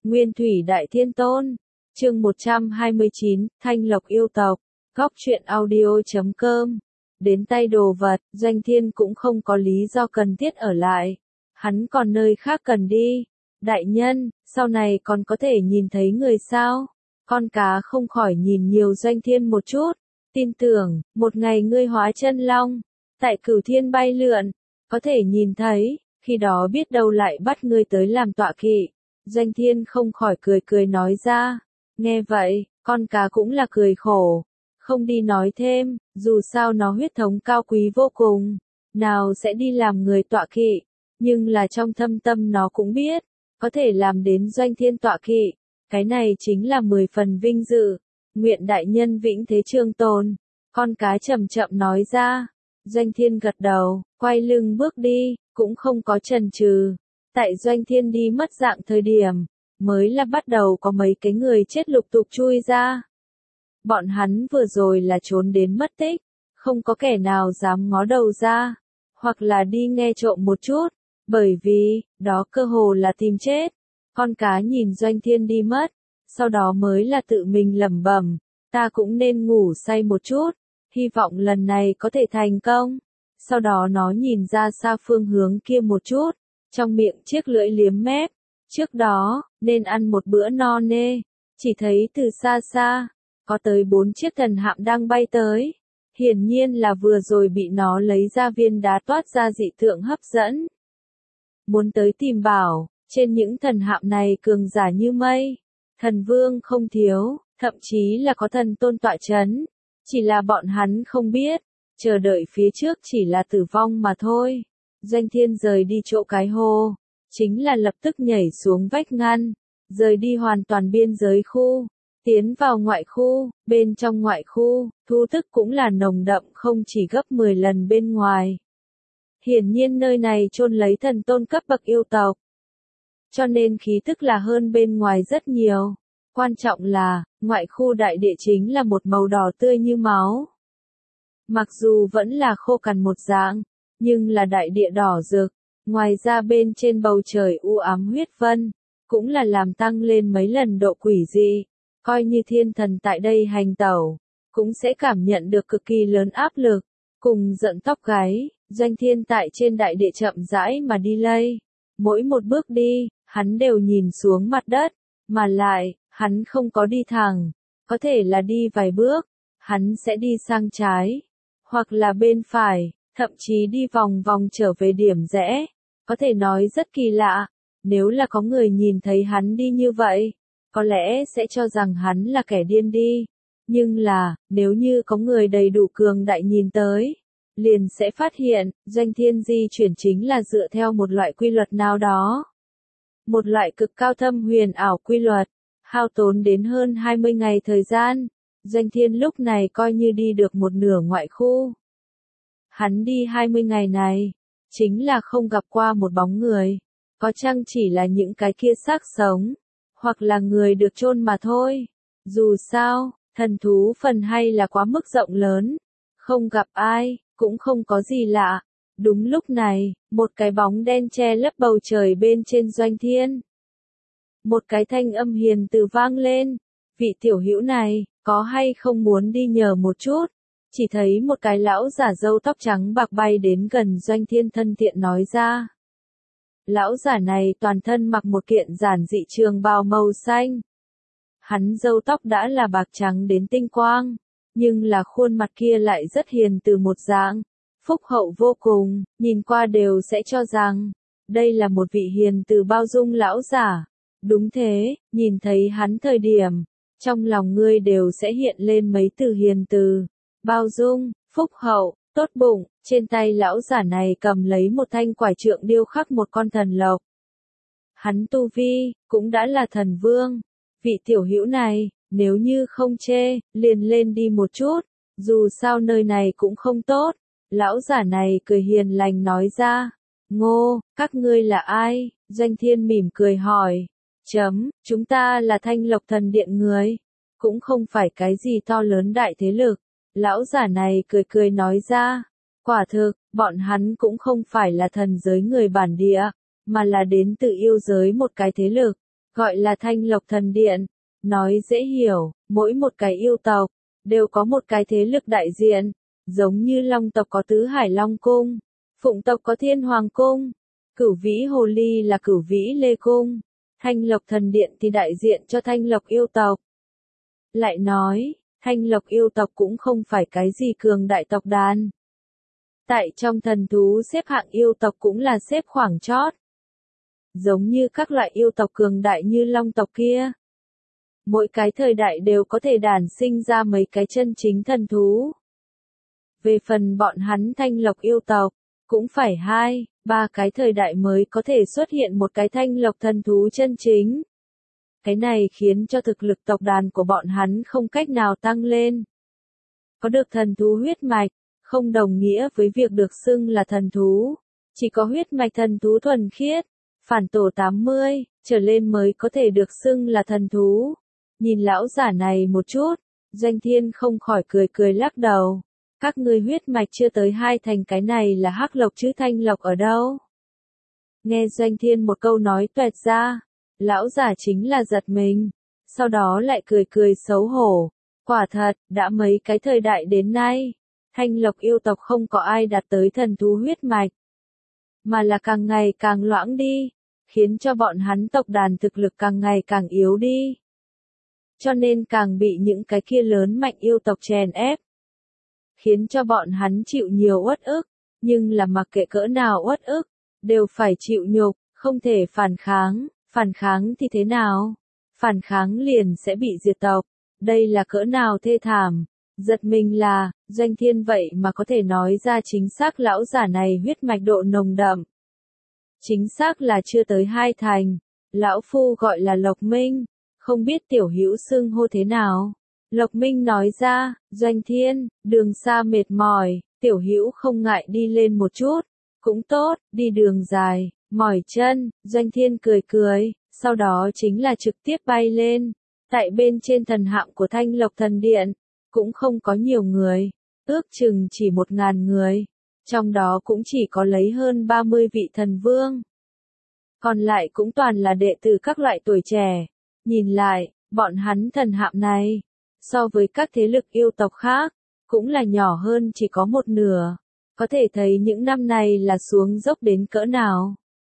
Nguyên Thủy Đại Thiên Tôn. Chương 129, Thanh Lộc yêu tộc. Góc truyện audio.com. Đến tay đồ vật, Doanh Thiên cũng không có lý do cần thiết ở lại. Hắn còn nơi khác cần đi. Đại nhân, sau này còn có thể nhìn thấy người sao? Con cá không khỏi nhìn nhiều Doanh Thiên một chút. Tin tưởng, một ngày ngươi hóa chân long, tại Cửu Thiên bay lượn, có thể nhìn thấy, khi đó biết đâu lại bắt ngươi tới làm tọa kỵ. Doanh Thiên không khỏi cười cười nói ra. Nghe vậy, con cá cũng là cười khổ. Không đi nói thêm, dù sao nó huyết thống cao quý vô cùng. Nào sẽ đi làm người tọa kỵ. Nhưng là trong thâm tâm nó cũng biết, có thể làm đến Doanh Thiên tọa kỵ. Cái này chính là 10 phần vinh dự. Nguyện đại nhân vĩnh thế trường tồn. Con cá chậm chậm nói ra. Doanh Thiên gật đầu, quay lưng bước đi, cũng không có chần chừ. Tại Doanh Thiên đi mất dạng thời điểm, mới là bắt đầu có mấy cái người chết lục tục chui ra. Bọn hắn vừa rồi là trốn đến mất tích, không có kẻ nào dám ngó đầu ra, hoặc là đi nghe trộm một chút, bởi vì, đó cơ hồ là tìm chết. Con cá nhìn Doanh Thiên đi mất, sau đó mới là tự mình lẩm bẩm, ta cũng nên ngủ say một chút, hy vọng lần này có thể thành công. Sau đó nó nhìn ra xa phương hướng kia một chút, trong miệng chiếc lưỡi liếm mép, trước đó, nên ăn một bữa no nê, chỉ thấy từ xa xa, có tới 4 chiếc thần hạm đang bay tới, hiển nhiên là vừa rồi bị nó lấy ra viên đá toát ra dị tượng hấp dẫn. Muốn tới tìm bảo, trên những thần hạm này cường giả như mây, thần vương không thiếu, thậm chí là có thần tôn tọa chấn, chỉ là bọn hắn không biết, chờ đợi phía trước chỉ là tử vong mà thôi. Doanh Thiên rời đi chỗ cái hồ, chính là lập tức nhảy xuống vách ngăn, rời đi hoàn toàn biên giới khu, tiến vào ngoại khu, bên trong ngoại khu, thu thức cũng là nồng đậm không chỉ gấp 10 lần bên ngoài. Hiển nhiên nơi này chôn lấy thần tôn cấp bậc yêu tộc, cho nên khí tức là hơn bên ngoài rất nhiều. Quan trọng là, ngoại khu đại địa chính là một màu đỏ tươi như máu. Mặc dù vẫn là khô cằn một dạng, nhưng là đại địa đỏ rực, ngoài ra bên trên bầu trời u ám huyết vân, cũng là làm tăng lên mấy lần độ quỷ dị, coi như thiên thần tại đây hành tẩu, cũng sẽ cảm nhận được cực kỳ lớn áp lực, cùng giận tóc gáy. Doanh Thiên tại trên đại địa chậm rãi mà đi lây, mỗi một bước đi, hắn đều nhìn xuống mặt đất, mà lại, hắn không có đi thẳng, có thể là đi vài bước, hắn sẽ đi sang trái, hoặc là bên phải, thậm chí đi vòng vòng trở về điểm rẽ, có thể nói rất kỳ lạ, nếu là có người nhìn thấy hắn đi như vậy, có lẽ sẽ cho rằng hắn là kẻ điên đi, nhưng là, nếu như có người đầy đủ cường đại nhìn tới, liền sẽ phát hiện, Doanh Thiên di chuyển chính là dựa theo một loại quy luật nào đó. Một loại cực cao thâm huyền ảo quy luật, hao tốn đến hơn 20 ngày thời gian, Doanh Thiên lúc này coi như đi được một nửa ngoại khu. Hắn đi 20 ngày này, chính là không gặp qua một bóng người, có chăng chỉ là những cái kia xác sống, hoặc là người được chôn mà thôi. Dù sao, thần thú phần hay là quá mức rộng lớn, không gặp ai, cũng không có gì lạ. Đúng lúc này, một cái bóng đen che lấp bầu trời bên trên Doanh Thiên. Một cái thanh âm hiền từ vang lên, vị tiểu hữu này, có hay không muốn đi nhờ một chút? Chỉ thấy một cái lão giả râu tóc trắng bạc bay đến gần Doanh Thiên thân thiện nói ra. Lão giả này toàn thân mặc một kiện giản dị trường bào màu xanh. Hắn râu tóc đã là bạc trắng đến tinh quang, nhưng là khuôn mặt kia lại rất hiền từ một dạng, phúc hậu vô cùng, nhìn qua đều sẽ cho rằng, đây là một vị hiền từ bao dung lão giả. Đúng thế, nhìn thấy hắn thời điểm, trong lòng ngươi đều sẽ hiện lên mấy từ hiền từ, bao dung, phúc hậu, tốt bụng. Trên tay lão giả này cầm lấy một thanh quải trượng điêu khắc một con thần lộc. Hắn tu vi, cũng đã là thần vương. Vị tiểu hữu này, nếu như không chê, liền lên đi một chút, dù sao nơi này cũng không tốt. Lão giả này cười hiền lành nói ra. Ngô, các ngươi là ai? Doanh Thiên mỉm cười hỏi. Chúng ta là Thanh Lộc Thần Điện người, cũng không phải cái gì to lớn đại thế lực. Lão giả này cười cười nói ra. Quả thực, bọn hắn cũng không phải là thần giới người bản địa, mà là đến từ yêu giới một cái thế lực, gọi là Thanh Lộc Thần Điện. Nói dễ hiểu, mỗi một cái yêu tộc, đều có một cái thế lực đại diện, giống như Long tộc có Tứ Hải Long Cung, Phụng tộc có Thiên Hoàng Cung, Cửu Vĩ Hồ Ly là Cửu Vĩ Lê Cung, Thanh Lộc Thần Điện thì đại diện cho Thanh Lộc yêu tộc. Lại nói, Thanh Lộc yêu tộc cũng không phải cái gì cường đại tộc đàn. Tại trong thần thú xếp hạng yêu tộc cũng là xếp khoảng chót. Giống như các loại yêu tộc cường đại như Long tộc kia. Mỗi cái thời đại đều có thể đản sinh ra mấy cái chân chính thần thú. Về phần bọn hắn Thanh Lộc yêu tộc, cũng phải 2, 3 cái thời đại mới có thể xuất hiện một cái Thanh Lộc thần thú chân chính. Cái này khiến cho thực lực tộc đàn của bọn hắn không cách nào tăng lên. Có được thần thú huyết mạch, không đồng nghĩa với việc được xưng là thần thú. Chỉ có huyết mạch thần thú thuần khiết, phản tổ 80, trở lên mới có thể được xưng là thần thú. Nhìn lão giả này một chút, Doanh Thiên không khỏi cười cười lắc đầu. Các ngươi huyết mạch chưa tới 2 thành, cái này là Hắc Lộc chứ Thanh Lộc ở đâu? Nghe Doanh Thiên một câu nói toẹt ra, lão giả chính là giật mình, sau đó lại cười cười xấu hổ. Quả thật, đã mấy cái thời đại đến nay, Thanh Lộc yêu tộc không có ai đạt tới thần thú huyết mạch, mà là càng ngày càng loãng đi, khiến cho bọn hắn tộc đàn thực lực càng ngày càng yếu đi. Cho nên càng bị những cái kia lớn mạnh yêu tộc chèn ép, khiến cho bọn hắn chịu nhiều uất ức, nhưng là mặc kệ cỡ nào uất ức, đều phải chịu nhục, không thể phản kháng thì thế nào? Phản kháng liền sẽ bị diệt tộc, đây là cỡ nào thê thảm. Giật mình là, Doanh Thiên vậy mà có thể nói ra chính xác lão giả này huyết mạch độ nồng đậm. Chính xác là chưa tới 2 thành, lão phu gọi là Lộc Minh, không biết tiểu hữu xưng hô thế nào. Lộc Minh nói ra, Doanh Thiên, đường xa mệt mỏi, tiểu hữu không ngại đi lên một chút, cũng tốt, đi đường dài, mỏi chân. Doanh Thiên cười cười, sau đó chính là trực tiếp bay lên. Tại bên trên thần hạm của Thanh Lộc Thần Điện, cũng không có nhiều người, ước chừng chỉ 1000 người, trong đó cũng chỉ có lấy hơn 30 vị thần vương. Còn lại cũng toàn là đệ tử các loại tuổi trẻ. Nhìn lại, bọn hắn thần hạm này, so với các thế lực yêu tộc khác, cũng là nhỏ hơn chỉ có 1/2. Có thể thấy những năm này là xuống dốc đến cỡ nào.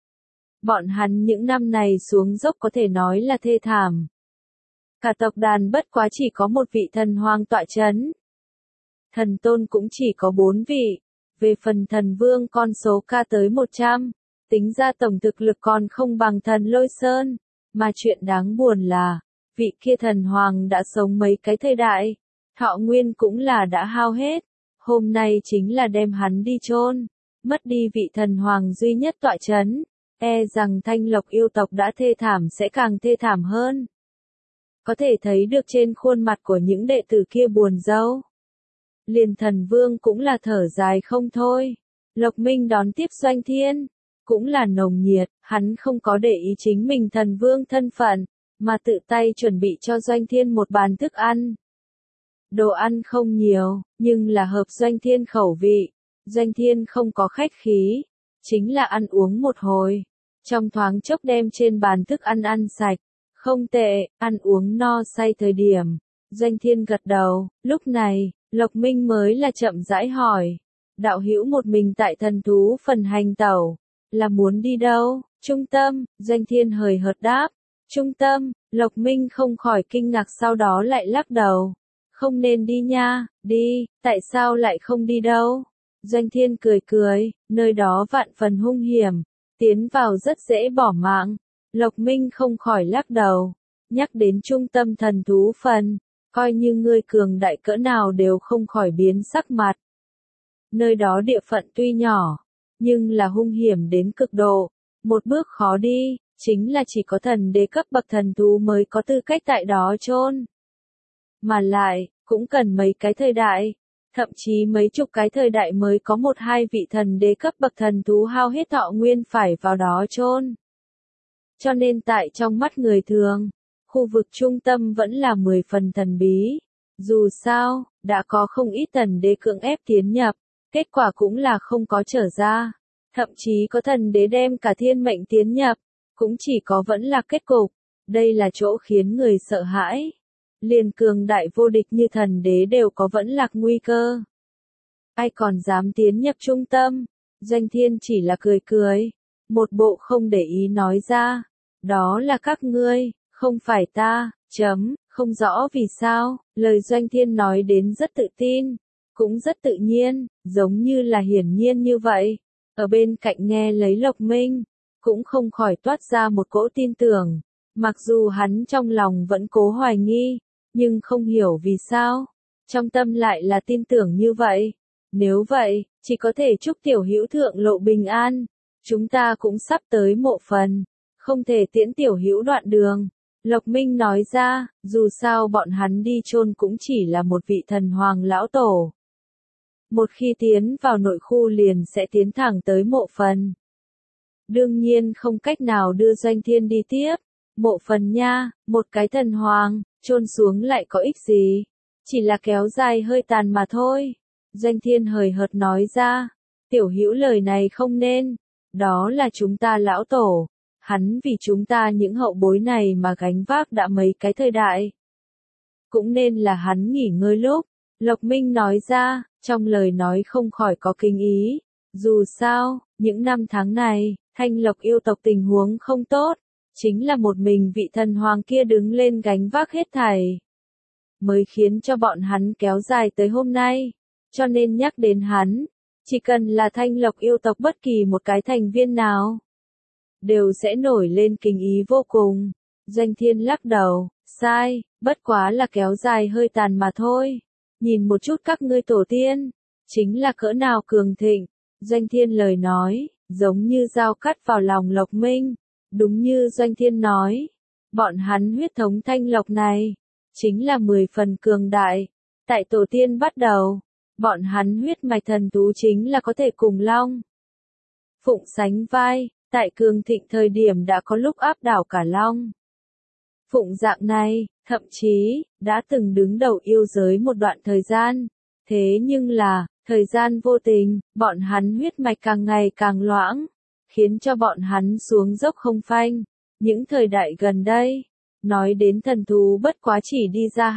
Bọn hắn những năm này xuống dốc có thể nói là thê thảm. Cả tộc đàn bất quá chỉ có 1 vị thần hoàng tọa chấn. Thần tôn cũng chỉ có 4 vị. Về phần thần vương con số ca tới 100. Tính ra tổng thực lực còn không bằng thần Lôi Sơn. Mà chuyện đáng buồn là, vị kia thần hoàng đã sống mấy cái thời đại. Thọ nguyên cũng là đã hao hết. Hôm nay chính là đem hắn đi chôn. Mất đi vị thần hoàng duy nhất tọa chấn. E rằng Thanh Lộc yêu tộc đã thê thảm sẽ càng thê thảm hơn. Có thể thấy được trên khuôn mặt của những đệ tử kia buồn rầu. Liền thần vương cũng là thở dài không thôi. Lộc Minh đón tiếp Doanh Thiên, cũng là nồng nhiệt, hắn không có để ý chính mình thần vương thân phận, mà tự tay chuẩn bị cho Doanh Thiên một bàn thức ăn. Đồ ăn không nhiều, nhưng là hợp Doanh Thiên khẩu vị. Doanh Thiên không có khách khí, chính là ăn uống một hồi. Trong thoáng chốc đem trên bàn thức ăn ăn sạch. Không tệ, ăn uống no say thời điểm. Doanh Thiên gật đầu, lúc này, Lộc Minh mới là chậm rãi hỏi. Đạo hữu một mình tại thần thú phần hành tẩu, là muốn đi đâu? Trung tâm, Doanh Thiên hời hợt đáp. Trung tâm, Lộc Minh không khỏi kinh ngạc sau đó lại lắc đầu. Không nên đi nha, đi, tại sao lại không đi đâu? Doanh Thiên cười cười, nơi đó vạn phần hung hiểm, tiến vào rất dễ bỏ mạng. Lộc Minh không khỏi lắc đầu, nhắc đến trung tâm thần thú phần, coi như ngươi cường đại cỡ nào đều không khỏi biến sắc mặt. Nơi đó địa phận tuy nhỏ, nhưng là hung hiểm đến cực độ, một bước khó đi, chính là chỉ có thần đế cấp bậc thần thú mới có tư cách tại đó chôn. Mà lại, cũng cần mấy cái thời đại, thậm chí mấy chục cái thời đại mới có 1-2 vị thần đế cấp bậc thần thú hao hết thọ nguyên phải vào đó chôn. Cho nên tại trong mắt người thường, khu vực trung tâm vẫn là 10 phần thần bí. Dù sao, đã có không ít thần đế cưỡng ép tiến nhập, kết quả cũng là không có trở ra. Thậm chí có thần đế đem cả thiên mệnh tiến nhập, cũng chỉ có vẫn là kết cục. Đây là chỗ khiến người sợ hãi. Liền cường đại vô địch như thần đế đều có vẫn lạc nguy cơ. Ai còn dám tiến nhập trung tâm? Doanh Thiên chỉ là cười cười. Một bộ không để ý nói ra. Đó là các ngươi, không phải ta, không rõ vì sao, lời Doanh Thiên nói đến rất tự tin, cũng rất tự nhiên, giống như là hiển nhiên như vậy. Ở bên cạnh nghe lấy Lộc Minh, cũng không khỏi toát ra một cỗ tin tưởng, mặc dù hắn trong lòng vẫn cố hoài nghi, nhưng không hiểu vì sao, trong tâm lại là tin tưởng như vậy. Nếu vậy, chỉ có thể chúc tiểu hữu thượng lộ bình an, chúng ta cũng sắp tới mộ phần, không thể tiễn tiểu hữu đoạn đường. Lộc Minh nói ra, dù sao bọn hắn đi chôn cũng chỉ là một vị thần hoàng lão tổ. Một khi tiến vào nội khu liền sẽ tiến thẳng tới mộ phần. Đương nhiên không cách nào đưa Doanh Thiên đi tiếp. Mộ phần nha, một cái thần hoàng, chôn xuống lại có ích gì? Chỉ là kéo dài hơi tàn mà thôi. Doanh Thiên hời hợt nói ra, tiểu hữu lời này không nên. Đó là chúng ta lão tổ. Hắn vì chúng ta những hậu bối này mà gánh vác đã mấy cái thời đại. Cũng nên là hắn nghỉ ngơi lúc. Lộc Minh nói ra, trong lời nói không khỏi có kinh ý. Dù sao, những năm tháng này, Thanh Lộc yêu tộc tình huống không tốt. Chính là một mình vị thần hoàng kia đứng lên gánh vác hết thảy. Mới khiến cho bọn hắn kéo dài tới hôm nay. Cho nên nhắc đến hắn, chỉ cần là Thanh Lộc yêu tộc bất kỳ một cái thành viên nào, đều sẽ nổi lên kinh ý vô cùng. Doanh Thiên lắc đầu, sai, bất quá là kéo dài hơi tàn mà thôi. Nhìn một chút các ngươi tổ tiên, chính là cỡ nào cường thịnh. Doanh Thiên lời nói, giống như dao cắt vào lòng Lộc Minh. Đúng như Doanh Thiên nói, bọn hắn huyết thống Thanh Lộc này, chính là 10 phần cường đại. Tại tổ tiên bắt đầu, bọn hắn huyết mạch thần thú chính là có thể cùng Long Phụng sánh vai, tại cường thịnh thời điểm đã có lúc áp đảo cả Long Phụng dạng này, thậm chí, đã từng đứng đầu yêu giới một đoạn thời gian. Thế nhưng là, thời gian vô tình, bọn hắn huyết mạch càng ngày càng loãng, khiến cho bọn hắn xuống dốc không phanh. Những thời đại gần đây, nói đến thần thú bất quá chỉ đi ra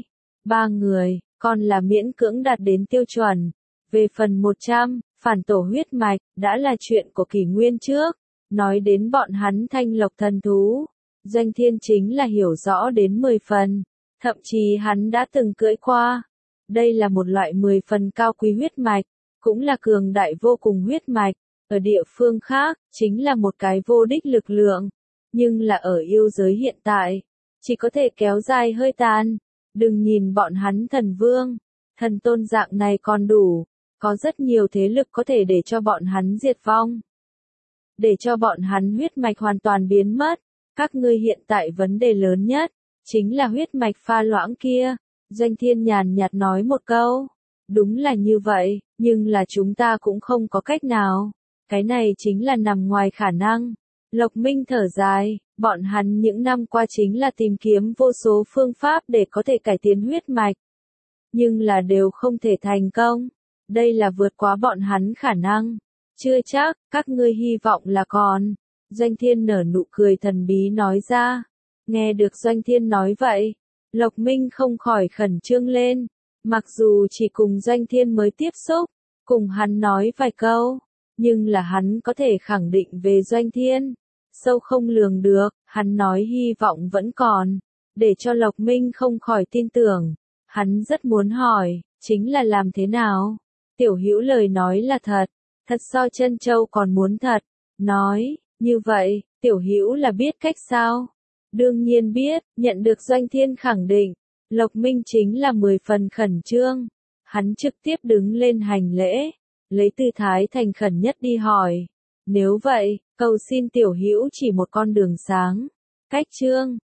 2-3 người, còn là miễn cưỡng đạt đến tiêu chuẩn. Về phần 100, phản tổ huyết mạch, đã là chuyện của kỷ nguyên trước. Nói đến bọn hắn Thanh Lộc thần thú, Doanh Thiên chính là hiểu rõ đến 10 phần, thậm chí hắn đã từng cưỡi qua. Đây là một loại 10 phần cao quý huyết mạch, cũng là cường đại vô cùng huyết mạch. Ở địa phương khác, chính là một cái vô đích lực lượng, nhưng là ở yêu giới hiện tại, chỉ có thể kéo dài hơi tàn. Đừng nhìn bọn hắn thần vương, thần tôn dạng này còn đủ, có rất nhiều thế lực có thể để cho bọn hắn diệt vong. Để cho bọn hắn huyết mạch hoàn toàn biến mất. Các ngươi hiện tại vấn đề lớn nhất, chính là huyết mạch pha loãng kia. Doanh Thiên nhàn nhạt nói một câu. Đúng là như vậy, nhưng là chúng ta cũng không có cách nào. Cái này chính là nằm ngoài khả năng. Lộc Minh thở dài, bọn hắn những năm qua chính là tìm kiếm vô số phương pháp để có thể cải tiến huyết mạch. Nhưng là đều không thể thành công. Đây là vượt quá bọn hắn khả năng. Chưa chắc, các ngươi hy vọng là còn. Doanh Thiên nở nụ cười thần bí nói ra. Nghe được Doanh Thiên nói vậy, Lộc Minh không khỏi khẩn trương lên. Mặc dù chỉ cùng Doanh Thiên mới tiếp xúc, cùng hắn nói vài câu, nhưng là hắn có thể khẳng định về Doanh Thiên. Sâu không lường được, hắn nói hy vọng vẫn còn. Để cho Lộc Minh không khỏi tin tưởng. Hắn rất muốn hỏi, chính là làm thế nào? Tiểu Hữu lời nói là thật, thật so Trân Châu còn muốn thật. Nói, như vậy, Tiểu Hữu là biết cách sao? Đương nhiên biết, nhận được Doanh Thiên khẳng định. Lộc Minh chính là 10 phần khẩn trương. Hắn trực tiếp đứng lên hành lễ, lấy tư thái thành khẩn nhất đi hỏi. Nếu vậy, cầu xin Tiểu Hữu chỉ một con đường sáng. Cách chương